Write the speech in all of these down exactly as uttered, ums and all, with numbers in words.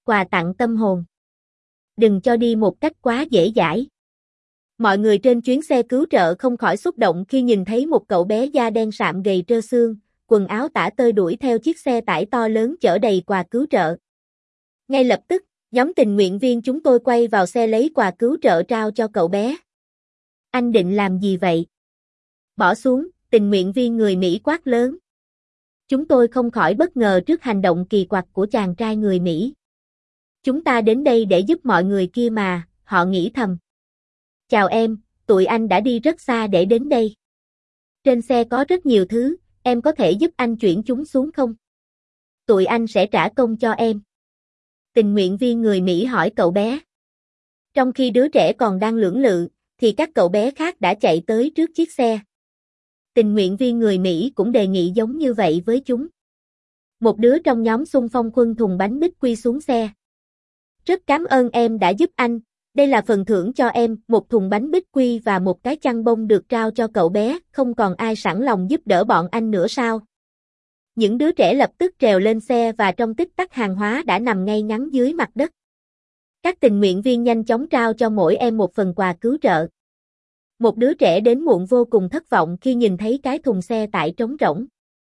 quà tặng tâm hồn. Đừng cho đi một cách quá dễ dãi. Mọi người trên chuyến xe cứu trợ không khỏi xúc động khi nhìn thấy một cậu bé da đen sạm gầy trơ xương, quần áo tả tơi đuổi theo chiếc xe tải to lớn chở đầy quà cứu trợ. Ngay lập tức, nhóm tình nguyện viên chúng tôi quay vào xe lấy quà cứu trợ trao cho cậu bé. Anh định làm gì vậy? Bỏ xuống, tình nguyện viên người Mỹ quát lớn. Chúng tôi không khỏi bất ngờ trước hành động kỳ quặc của chàng trai người Mỹ. Chúng ta đến đây để giúp mọi người kia mà, họ nghĩ thầm. Chào em, tụi anh đã đi rất xa để đến đây. Trên xe có rất nhiều thứ, em có thể giúp anh chuyển chúng xuống không? Tụi anh sẽ trả công cho em. Tình nguyện viên người Mỹ hỏi cậu bé. Trong khi đứa trẻ còn đang lưỡng lự, thì các cậu bé khác đã chạy tới trước chiếc xe. Tình nguyện viên người Mỹ cũng đề nghị giống như vậy với chúng. Một đứa trong nhóm xung phong khuân thùng bánh bích quy xuống xe. Rất cảm ơn em đã giúp anh, đây là phần thưởng cho em, một thùng bánh bích quy và một cái chăn bông được trao cho cậu bé, không còn ai sẵn lòng giúp đỡ bọn anh nữa sao? Những đứa trẻ lập tức trèo lên xe và trong tích tắc hàng hóa đã nằm ngay ngắn dưới mặt đất. Các tình nguyện viên nhanh chóng trao cho mỗi em một phần quà cứu trợ. Một đứa trẻ đến muộn vô cùng thất vọng khi nhìn thấy cái thùng xe tải trống rỗng.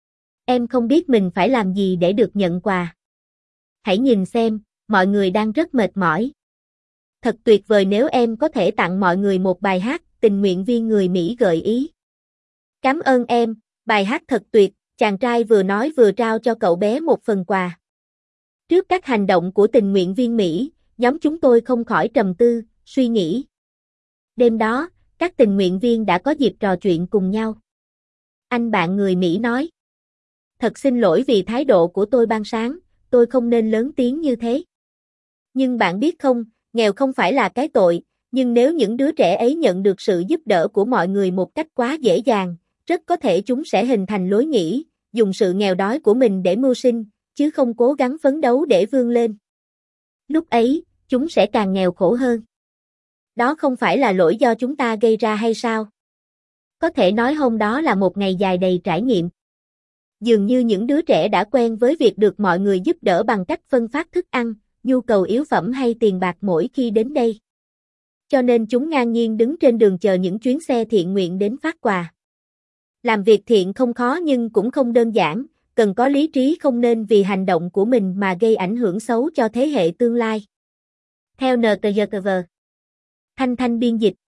Em không biết mình phải làm gì để được nhận quà. Hãy nhìn xem, mọi người đang rất mệt mỏi. Thật tuyệt vời nếu em có thể tặng mọi người một bài hát, tình nguyện viên người Mỹ gợi ý. Cảm ơn em, bài hát thật tuyệt, chàng trai vừa nói vừa trao cho cậu bé một phần quà. Trước các hành động của tình nguyện viên Mỹ, nhóm chúng tôi không khỏi trầm tư, suy nghĩ. Đêm đó, các tình nguyện viên đã có dịp trò chuyện cùng nhau. Anh bạn người Mỹ nói. Thật xin lỗi vì thái độ của tôi ban sáng, tôi không nên lớn tiếng như thế. Nhưng bạn biết không, nghèo không phải là cái tội, nhưng nếu những đứa trẻ ấy nhận được sự giúp đỡ của mọi người một cách quá dễ dàng, rất có thể chúng sẽ hình thành lối nghĩ, dùng sự nghèo đói của mình để mưu sinh, chứ không cố gắng phấn đấu để vươn lên. Lúc ấy, chúng sẽ càng nghèo khổ hơn. Đó không phải là lỗi do chúng ta gây ra hay sao? Có thể nói hôm đó là một ngày dài đầy trải nghiệm. Dường như những đứa trẻ đã quen với việc được mọi người giúp đỡ bằng cách phân phát thức ăn, nhu cầu yếu phẩm hay tiền bạc mỗi khi đến đây. Cho nên chúng ngang nhiên đứng trên đường chờ những chuyến xe thiện nguyện đến phát quà. Làm việc thiện không khó nhưng cũng không đơn giản, cần có lý trí, không nên vì hành động của mình mà gây ảnh hưởng xấu cho thế hệ tương lai. Theo en tê giê tê vê. Thanh Thanh biên dịch.